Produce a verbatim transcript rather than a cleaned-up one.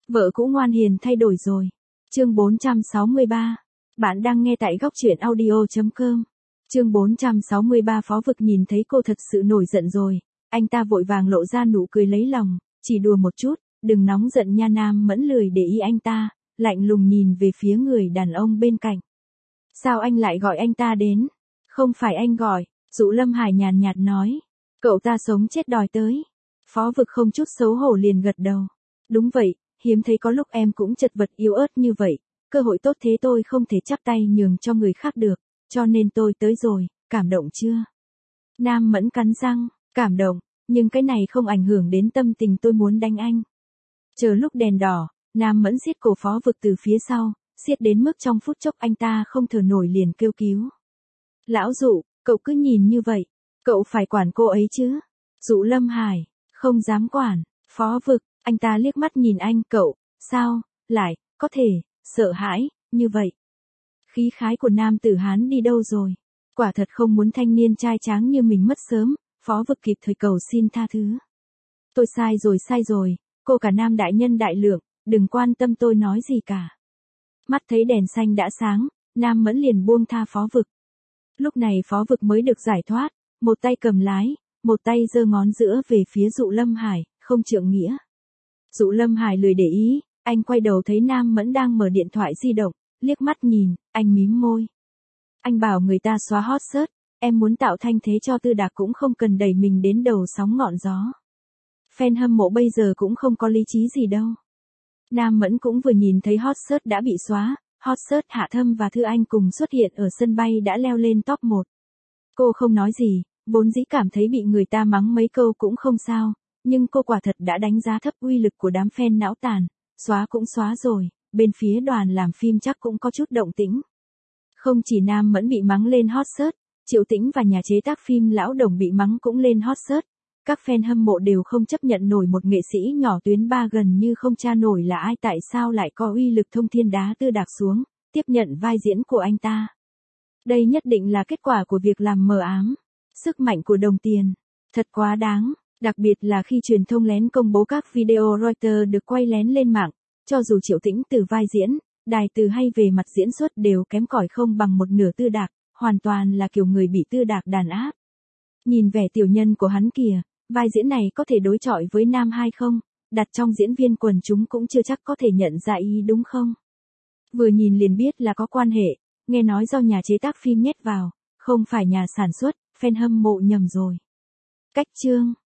Vợ cũ ngoan hiền thay đổi rồi. Chương bốn trăm sáu mươi ba. Bạn đang nghe tại góc truyện audio chấm com. Chương bốn trăm sáu mươi ba. Phó Vực nhìn thấy cô thật sự nổi giận rồi. Anh ta vội vàng lộ ra nụ cười lấy lòng, chỉ đùa một chút, đừng nóng giận nha. Nam Mẫn lười để ý anh ta, lạnh lùng nhìn về phía người đàn ông bên cạnh. Sao anh lại gọi anh ta đến? Không phải anh gọi, Dụ Lâm Hải nhàn nhạt nói. Cậu ta sống chết đòi tới. Phó Vực không chút xấu hổ liền gật đầu. Đúng vậy, hiếm thấy có lúc em cũng chật vật yếu ớt như vậy. Cơ hội tốt thế tôi không thể chắp tay nhường cho người khác được, cho nên tôi tới rồi, cảm động chưa? Nam Mẫn cắn răng, cảm động, nhưng cái này không ảnh hưởng đến tâm tình tôi muốn đánh anh. Chờ lúc đèn đỏ, Nam Mẫn siết cổ Phó Vực từ phía sau, siết đến mức trong phút chốc anh ta không thở nổi liền kêu cứu. Lão Dụ, cậu cứ nhìn như vậy, cậu phải quản cô ấy chứ? Dụ Lâm Hải, không dám quản. Phó Vực, anh ta liếc mắt nhìn anh, cậu, sao, lại, có thể, sợ hãi, như vậy. Khí khái của nam tử Hán đi đâu rồi? Quả thật không muốn thanh niên trai tráng như mình mất sớm. Phó Vực kịp thời cầu xin tha thứ. Tôi sai rồi sai rồi, cô cả Nam đại nhân đại lượng, đừng quan tâm tôi nói gì cả. Mắt thấy đèn xanh đã sáng, Nam Mẫn liền buông tha Phó Vực. Lúc này Phó Vực mới được giải thoát, một tay cầm lái, một tay giơ ngón giữa về phía Dụ Lâm Hải, không trượng nghĩa. Dụ Lâm Hải lười để ý, anh quay đầu thấy Nam Mẫn đang mở điện thoại di động, liếc mắt nhìn, anh mím môi. Anh bảo người ta xóa hot search, em muốn tạo thanh thế cho Tư Đạc cũng không cần đẩy mình đến đầu sóng ngọn gió. Fan hâm mộ bây giờ cũng không có lý trí gì đâu. Nam Mẫn cũng vừa nhìn thấy hot search đã bị xóa, hot search Hạ Thâm và Thư Anh cùng xuất hiện ở sân bay đã leo lên top một. Cô không nói gì, vốn dĩ cảm thấy bị người ta mắng mấy câu cũng không sao, nhưng cô quả thật đã đánh giá thấp uy lực của đám fan não tàn, xóa cũng xóa rồi, bên phía đoàn làm phim chắc cũng có chút động tĩnh. Không chỉ Nam Mẫn bị mắng lên hot search, Triệu Tĩnh và nhà chế tác phim Lão Đồng bị mắng cũng lên hot search. Các fan hâm mộ đều không chấp nhận nổi một nghệ sĩ nhỏ tuyến ba gần như không tra nổi là ai, tại sao lại có uy lực thông thiên đá Tư Đạc xuống, tiếp nhận vai diễn của anh ta. Đây nhất định là kết quả của việc làm mờ ám. Sức mạnh của đồng tiền. Thật quá đáng, đặc biệt là khi truyền thông lén công bố các video Reuters được quay lén lên mạng, cho dù Triệu Tĩnh từ vai diễn, đài từ hay về mặt diễn xuất đều kém cỏi không bằng một nửa Tư Đạc, hoàn toàn là kiểu người bị Tư Đạc đàn áp. Nhìn vẻ tiểu nhân của hắn kìa, vai diễn này có thể đối chọi với nam hay không, đặt trong diễn viên quần chúng cũng chưa chắc có thể nhận ra ý đúng không? Vừa nhìn liền biết là có quan hệ, nghe nói do nhà chế tác phim nhét vào, không phải nhà sản xuất, fan hâm mộ nhầm rồi. Cách chương,